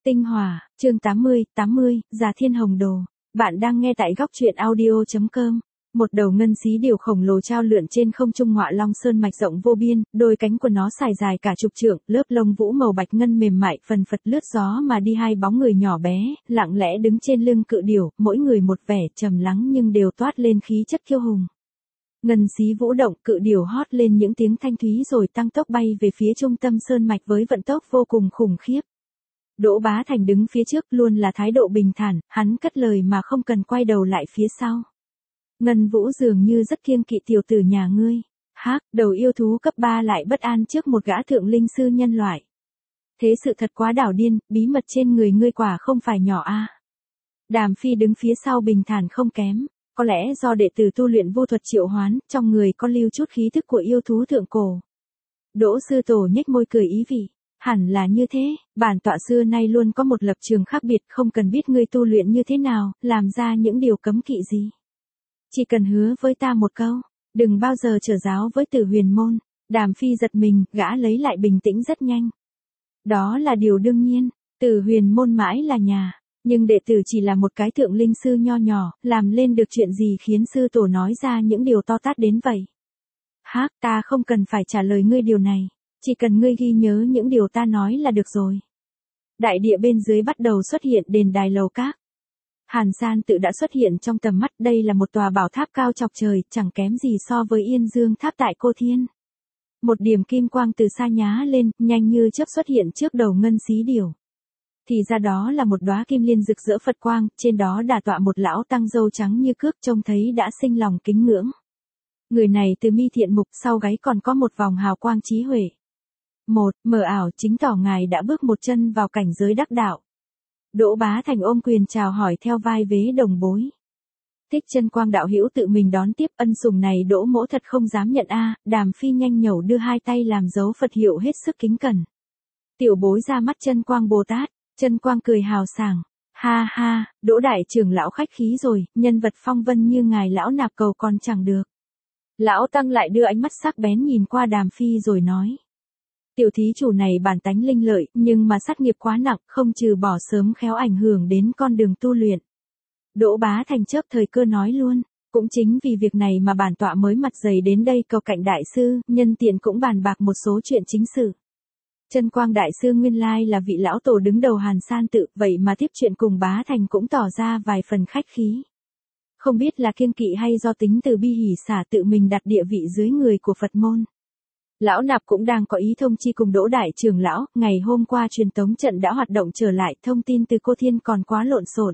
Tinh Hòa, chương 80, Già Thiên Hồng Đồ. Bạn đang nghe tại góc truyện audio.com. Một đầu ngân xí điều khổng lồ trao lượn trên không trung ngọa long sơn mạch rộng vô biên, đôi cánh của nó xài dài cả chục trượng, lớp lông vũ màu bạch ngân mềm mại phần phật lướt gió mà đi. Hai bóng người nhỏ bé, lặng lẽ đứng trên lưng cự điểu, mỗi người một vẻ trầm lắng nhưng đều toát lên khí chất kiêu hùng. Ngân xí vũ động, cự điểu hót lên những tiếng thanh thúy rồi tăng tốc bay về phía trung tâm sơn mạch với vận tốc vô cùng khủng khiếp. Đỗ Bá Thành đứng phía trước luôn là thái độ bình thản, hắn cất lời mà không cần quay đầu lại phía sau. Ngân Vũ dường như rất kiêng kỵ tiểu tử nhà ngươi. Hác, đầu yêu thú cấp 3 lại bất an trước một gã thượng linh sư nhân loại. Thế sự thật quá đảo điên, bí mật trên người ngươi quả không phải nhỏ a. Đàm Phi đứng phía sau bình thản không kém, có lẽ do đệ tử tu luyện vô thuật triệu hoán, trong người có lưu chút khí thức của yêu thú thượng cổ. Đỗ sư tổ nhếch môi cười ý vị. Hẳn là như thế, bản tọa xưa nay luôn có một lập trường khác biệt, không cần biết ngươi tu luyện như thế nào, làm ra những điều cấm kỵ gì. Chỉ cần hứa với ta một câu, đừng bao giờ trở giáo với Tử Huyền môn. Đàm Phi giật mình, gã lấy lại bình tĩnh rất nhanh. Đó là điều đương nhiên, Tử Huyền môn mãi là nhà, nhưng đệ tử chỉ là một cái thượng linh sư nho nhỏ, làm lên được chuyện gì khiến sư tổ nói ra những điều to tát đến vậy. Hác, ta không cần phải trả lời ngươi điều này. Chỉ cần ngươi ghi nhớ những điều ta nói là được rồi. Đại địa bên dưới bắt đầu xuất hiện đền đài lầu các. Hàn San tự đã xuất hiện trong tầm mắt, đây là một tòa bảo tháp cao chọc trời, chẳng kém gì so với Yên Dương tháp tại Cô Thiên. Một điểm kim quang từ xa nhá lên, nhanh như chớp xuất hiện trước đầu ngân xí điểu. Thì ra đó là một đóa kim liên rực rỡ Phật quang, trên đó đà tọa một lão tăng râu trắng như cước, trông thấy đã sinh lòng kính ngưỡng. Người này từ mi thiện mục, sau gáy còn có một vòng hào quang trí huệ. Mờ ảo chính tỏ ngài đã bước một chân vào cảnh giới đắc đạo. Đỗ Bá Thành ôm quyền chào hỏi theo vai vế đồng bối. Thích Chân Quang đạo hữu tự mình đón tiếp, ân sủng này Đỗ mỗ thật không dám nhận a. Đàm Phi nhanh nhẩu đưa hai tay làm dấu Phật hiệu hết sức kính cẩn. Tiểu bối ra mắt Chân Quang Bồ Tát. Chân Quang cười hào sảng. Ha ha, Đỗ đại trưởng lão khách khí rồi, nhân vật phong vân như ngài lão nạp cầu còn chẳng được. Lão tăng lại đưa ánh mắt sắc bén nhìn qua Đàm Phi rồi nói. Tiểu thí chủ này bản tánh linh lợi, nhưng mà sát nghiệp quá nặng, không trừ bỏ sớm khéo ảnh hưởng đến con đường tu luyện. Đỗ Bá Thành chớp thời cơ nói luôn, cũng chính vì việc này mà bản tọa mới mặt dày đến đây cầu cạnh đại sư, nhân tiện cũng bàn bạc một số chuyện chính sự. Chân Quang đại sư nguyên lai là vị lão tổ đứng đầu Hàn San tự, vậy mà tiếp chuyện cùng Bá Thành cũng tỏ ra vài phần khách khí. Không biết là kiêng kỵ hay do tính từ bi hỷ xả tự mình đặt địa vị dưới người của Phật môn. Lão nạp cũng đang có ý thông chi cùng Đỗ đại trưởng lão, ngày hôm qua truyền tống trận đã hoạt động trở lại, thông tin từ Cô Thiên còn quá lộn xộn.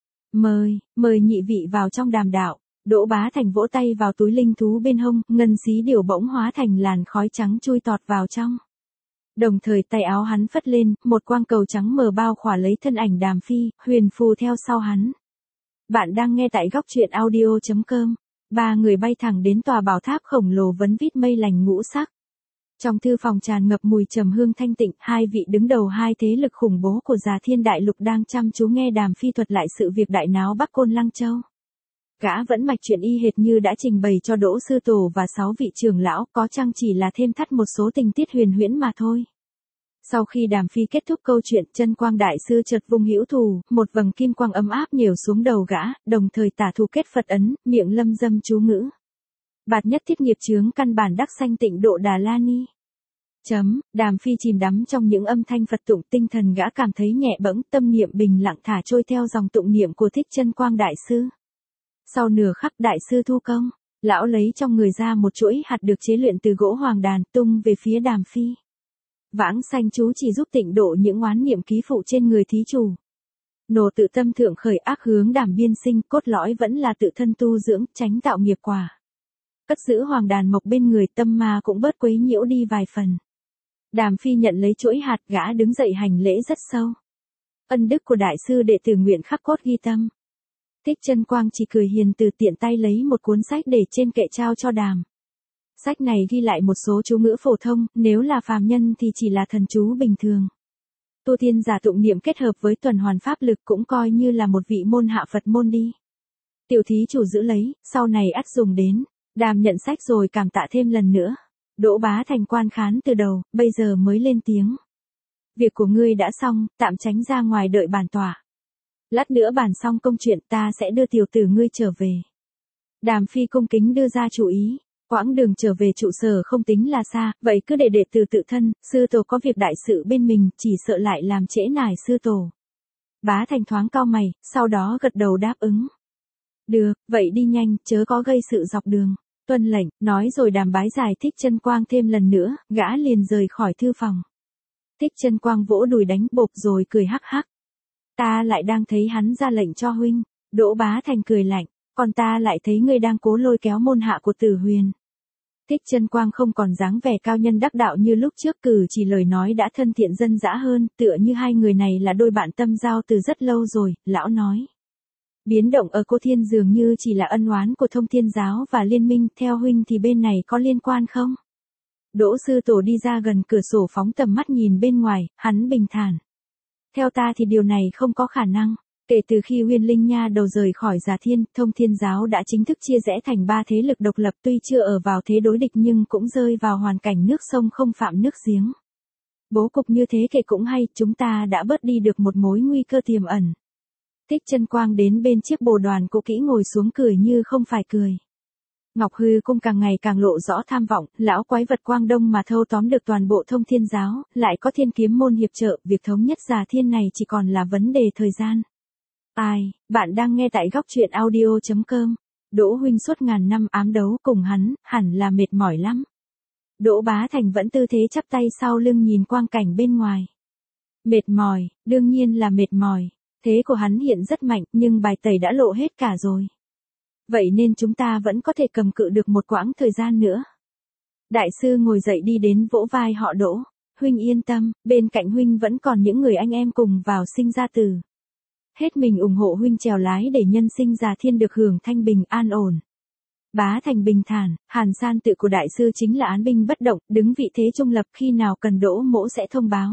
Mời nhị vị vào trong đàm đạo. Đỗ Bá Thành vỗ tay vào túi linh thú bên hông, ngân xí điểu bỗng hóa thành làn khói trắng chui tọt vào trong. Đồng thời tay áo hắn phất lên, một quang cầu trắng mờ bao khỏa lấy thân ảnh Đàm Phi, huyền phù theo sau hắn. Bạn đang nghe tại góc truyện audio.com. Ba người bay thẳng đến tòa bảo tháp khổng lồ vấn vít mây lành ngũ sắc. Trong thư phòng tràn ngập mùi trầm hương thanh tịnh, hai vị đứng đầu hai thế lực khủng bố của Già Thiên Đại Lục đang chăm chú nghe Đàm Phi thuật lại sự việc đại náo Bắc Côn Lăng Châu. Gã vẫn mạch chuyện y hệt như đã trình bày cho Đỗ sư tổ và 6 vị trưởng lão, có chăng chỉ là thêm thắt một số tình tiết huyền huyễn mà thôi. Sau khi Đàm Phi kết thúc câu chuyện, Chân Quang đại sư chợt vung hữu thủ, một vầng kim quang ấm áp nhểu xuống đầu gã, đồng thời tả thủ kết Phật ấn, miệng lâm dâm chú ngữ. Bạt nhất thiết nghiệp chướng căn bản đắc sanh tịnh độ Đà La Ni. Đàm Phi chìm đắm trong những âm thanh Phật tụng, tinh thần gã cảm thấy nhẹ bẫng, tâm niệm bình lặng thả trôi theo dòng tụng niệm của Thích Chân Quang đại sư. Sau nửa khắc đại sư thu công, lão lấy trong người ra một chuỗi hạt được chế luyện từ gỗ hoàng đàn, tung về phía Đàm Phi. Vãng sanh chú chỉ giúp tịnh độ những oán niệm ký phụ trên người thí chủ. Nổ tự tâm thượng khởi ác hướng Đàm biên sinh, cốt lõi vẫn là tự thân tu dưỡng, tránh tạo nghiệp quả. Cất giữ hoàng đàn mộc bên người, tâm ma cũng bớt quấy nhiễu đi vài phần. Đàm Phi nhận lấy chuỗi hạt, gã đứng dậy hành lễ rất sâu. Ân đức của đại sư đệ tử nguyện khắc cốt ghi tâm. Thích Chân Quang chỉ cười hiền từ, tiện tay lấy một cuốn sách để trên kệ trao cho Đàm. Sách này ghi lại một số chú ngữ phổ thông, nếu là phàm nhân thì chỉ là thần chú bình thường. Tu tiên giả tụng niệm kết hợp với tuần hoàn pháp lực cũng coi như là một vị môn hạ Phật môn đi. Tiểu thí chủ giữ lấy, sau này ắt dùng đến. Đàm nhận sách rồi cảm tạ thêm lần nữa. Đỗ Bá Thành quan khán từ đầu, bây giờ mới lên tiếng. Việc của ngươi đã xong, tạm tránh ra ngoài đợi bản tỏa. Lát nữa bàn xong công chuyện ta sẽ đưa tiểu tử ngươi trở về. Đàm Phi cung kính đưa ra chủ ý. Quãng đường trở về trụ sở không tính là xa, vậy cứ để đệ tử tự thân, sư tổ có việc đại sự bên mình, chỉ sợ lại làm trễ nải sư tổ. Bá Thành thoáng cau mày, sau đó gật đầu đáp ứng. Được, vậy đi nhanh, chớ có gây sự dọc đường. Tuân lệnh, nói rồi Đàm Bái giải thích Chân Quang thêm lần nữa, gã liền rời khỏi thư phòng. Thích Chân Quang vỗ đùi đánh bộp rồi cười hắc hắc. Ta lại đang thấy hắn ra lệnh cho huynh. Đỗ Bá Thành cười lạnh, còn ta lại thấy ngươi đang cố lôi kéo môn hạ của Tử Huyền. Thích Chân Quang không còn dáng vẻ cao nhân đắc đạo như lúc trước, cử chỉ lời nói đã thân thiện dân dã hơn, tựa như hai người này là đôi bạn tâm giao từ rất lâu rồi, lão nói. Biến động ở Cô Thiên dường như chỉ là ân oán của Thông Thiên Giáo và Liên Minh, theo huynh thì bên này có liên quan không? Đỗ sư tổ đi ra gần cửa sổ phóng tầm mắt nhìn bên ngoài, hắn bình thản. Theo ta thì điều này không có khả năng. Kể từ khi Huyền Linh Nha đầu rời khỏi Già Thiên, Thông Thiên Giáo đã chính thức chia rẽ thành 3 thế lực độc lập, tuy chưa ở vào thế đối địch nhưng cũng rơi vào hoàn cảnh nước sông không phạm nước giếng. Bố cục như thế kể cũng hay, chúng ta đã bớt đi được một mối nguy cơ tiềm ẩn. Thích Chân Quang đến bên chiếc bồ đoàn cũ kỹ ngồi xuống cười như không phải cười. Ngọc Hư Cung càng ngày càng lộ rõ tham vọng, lão quái vật Quang Đông mà thâu tóm được toàn bộ Thông Thiên Giáo, lại có Thiên Kiếm môn hiệp trợ, việc thống nhất Già Thiên này chỉ còn là vấn đề thời gian. Ai, bạn đang nghe tại góc truyện audio.com. Đỗ huynh suốt ngàn năm ám đấu cùng hắn, hẳn là mệt mỏi lắm. Đỗ Bá Thành vẫn tư thế chắp tay sau lưng nhìn quang cảnh bên ngoài. Mệt mỏi, đương nhiên là mệt mỏi. Thế của hắn hiện rất mạnh, nhưng bài tẩy đã lộ hết cả rồi. Vậy nên chúng ta vẫn có thể cầm cự được một quãng thời gian nữa. Đại sư ngồi dậy đi đến vỗ vai họ Đỗ. Huynh yên tâm, bên cạnh huynh vẫn còn những người anh em cùng vào sinh ra tử. Hết mình ủng hộ huynh trèo lái để nhân sinh Già Thiên được hưởng thanh bình an ổn. Bá Thành bình thản, Hàn San tự của đại sư chính là án binh bất động, đứng vị thế trung lập, khi nào cần Đỗ mỗ sẽ thông báo.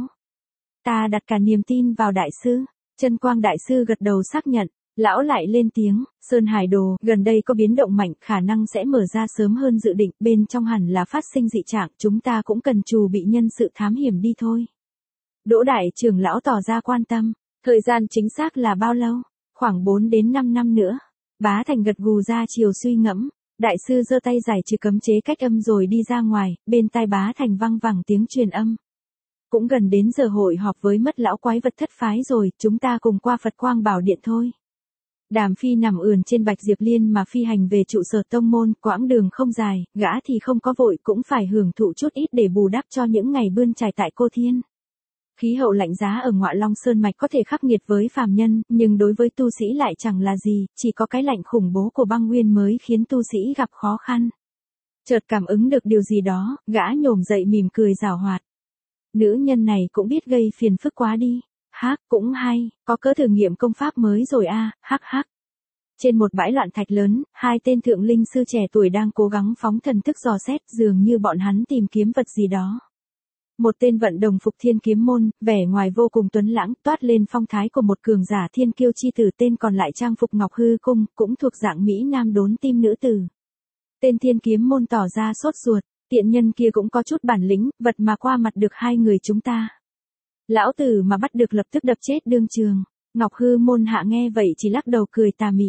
Ta đặt cả niềm tin vào đại sư. Chân Quang đại sư gật đầu xác nhận, lão lại lên tiếng, Sơn Hải Đồ, gần đây có biến động mạnh, khả năng sẽ mở ra sớm hơn dự định, bên trong hẳn là phát sinh dị trạng, chúng ta cũng cần chuẩn bị nhân sự thám hiểm đi thôi. Đỗ đại trưởng lão tỏ ra quan tâm, thời gian chính xác là bao lâu? Khoảng 4 đến 5 năm nữa. Bá Thành gật gù ra chiều suy ngẫm, đại sư giơ tay giải trừ cấm chế cách âm rồi đi ra ngoài, bên tai Bá Thành vang vẳng tiếng truyền âm. Cũng gần đến giờ hội họp với mất lão quái vật thất phái rồi, chúng ta cùng qua Phật Quang Bảo Điện thôi. Đàm Phi nằm ườn trên Bạch Diệp Liên mà phi hành về trụ sở tông môn, quãng đường không dài, gã thì không có vội, cũng phải hưởng thụ chút ít để bù đắp cho những ngày bươn trải tại Cô Thiên. Khí hậu lạnh giá ở Ngọa Long Sơn Mạch có thể khắc nghiệt với phàm nhân, nhưng đối với tu sĩ lại chẳng là gì, chỉ có cái lạnh khủng bố của băng nguyên mới khiến tu sĩ gặp khó khăn. Chợt cảm ứng được điều gì đó, gã nhổm dậy mỉm cười giảo hoạt. Nữ nhân này cũng biết gây phiền phức quá đi. Hắc, cũng hay, có cỡ thử nghiệm công pháp mới rồi a, hắc hắc. Trên một bãi loạn thạch lớn, hai tên thượng linh sư trẻ tuổi đang cố gắng phóng thần thức dò xét, dường như bọn hắn tìm kiếm vật gì đó. Một tên vận đồng phục Thiên Kiếm môn, vẻ ngoài vô cùng tuấn lãng, toát lên phong thái của một cường giả thiên kiêu chi tử, tên còn lại trang phục Ngọc Hư Cung, cũng thuộc dạng mỹ nam đốn tim nữ tử. Tên Thiên Kiếm môn tỏ ra sốt ruột, tiện nhân kia cũng có chút bản lĩnh, vật mà qua mặt được hai người chúng ta. Lão tử mà bắt được lập tức đập chết đương trường. Ngọc Hư môn hạ nghe vậy chỉ lắc đầu cười tà mị.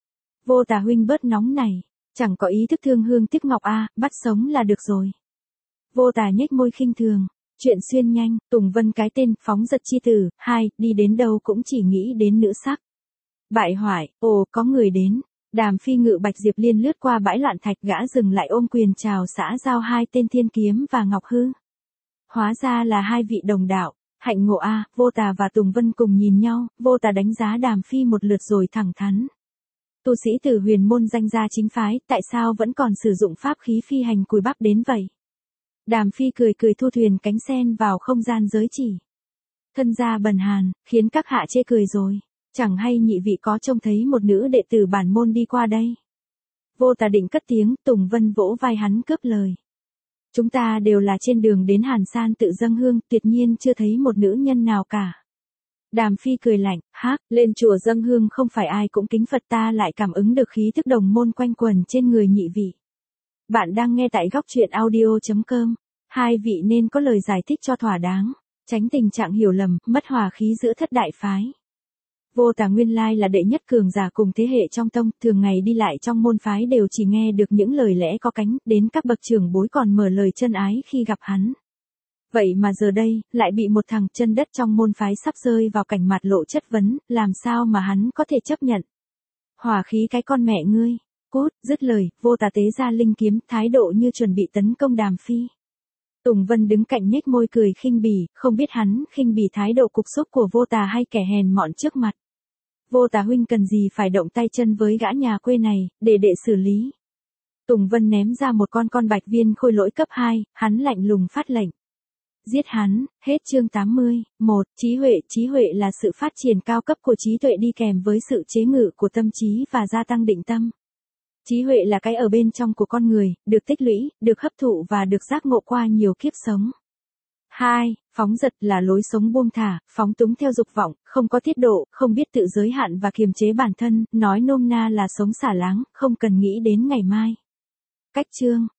Vô Tà huynh bớt nóng này, chẳng có ý thức thương hương tiếc ngọc a, bắt sống là được rồi. Vô Tà nhếch môi khinh thường, chuyện xuyên nhanh, Tùng Vân cái tên phóng giật chi tử, hai, đi đến đâu cũng chỉ nghĩ đến nữ sắc. Bại hoại, ồ có người đến. Đàm Phi ngự Bạch Diệp Liên lướt qua bãi loạn thạch, gã dừng lại ôm quyền chào xã giao hai tên Thiên Kiếm và Ngọc Hư. Hóa ra là hai vị đồng đạo. Hạnh ngộ a, Vô Tà và Tùng Vân cùng nhìn nhau, Vô Tà đánh giá Đàm Phi một lượt rồi thẳng thắn. Tu sĩ Tử Huyền môn danh gia chính phái, tại sao vẫn còn sử dụng pháp khí phi hành cùi bắp đến vậy? Đàm Phi cười cười thu thuyền cánh sen vào không gian giới chỉ. Thân gia bần hàn, khiến các hạ chê cười rồi. Chẳng hay nhị vị có trông thấy một nữ đệ tử bản môn đi qua đây. Vô Tà định cất tiếng, Tùng Vân vỗ vai hắn cướp lời. Chúng ta đều là trên đường đến Hàn San tự dâng hương, tuyệt nhiên chưa thấy một nữ nhân nào cả. Đàm Phi cười lạnh, hắc, lên chùa dâng hương không phải ai cũng kính Phật, ta lại cảm ứng được khí thức đồng môn quanh quần trên người nhị vị. Bạn đang nghe tại góc truyện audio.com, hai vị nên có lời giải thích cho thỏa đáng. Tránh tình trạng hiểu lầm, mất hòa khí giữa thất đại phái. Vô Tà nguyên lai là đệ nhất cường giả cùng thế hệ trong tông, thường ngày đi lại trong môn phái đều chỉ nghe được những lời lẽ có cánh, đến các bậc trưởng bối còn mở lời chân ái khi gặp hắn. Vậy mà giờ đây, lại bị một thằng chân đất trong môn phái sắp rơi vào cảnh mặt lộ chất vấn, làm sao mà hắn có thể chấp nhận. Hòa khí cái con mẹ ngươi. Cút, dứt lời, Vô Tà tế ra linh kiếm, thái độ như chuẩn bị tấn công Đàm Phi. Tùng Vân đứng cạnh nhếch môi cười khinh bỉ, không biết hắn khinh bỉ thái độ cục xúc của Vô Tà hay kẻ hèn mọn trước mặt. Vô Tà huynh cần gì phải động tay chân với gã nhà quê này, để đệ xử lý. Tùng Vân ném ra một con bạch viên khôi lỗi cấp 2, hắn lạnh lùng phát lệnh. Giết hắn, hết chương 80, 1. Trí huệ là sự phát triển cao cấp của trí tuệ đi kèm với sự chế ngự của tâm trí và gia tăng định tâm. Trí huệ là cái ở bên trong của con người, được tích lũy, được hấp thụ và được giác ngộ qua nhiều kiếp sống. 2. Phóng dật là lối sống buông thả, phóng túng theo dục vọng, không có tiết độ, không biết tự giới hạn và kiềm chế bản thân, nói nôm na là sống xả láng, không cần nghĩ đến ngày mai. Cách chương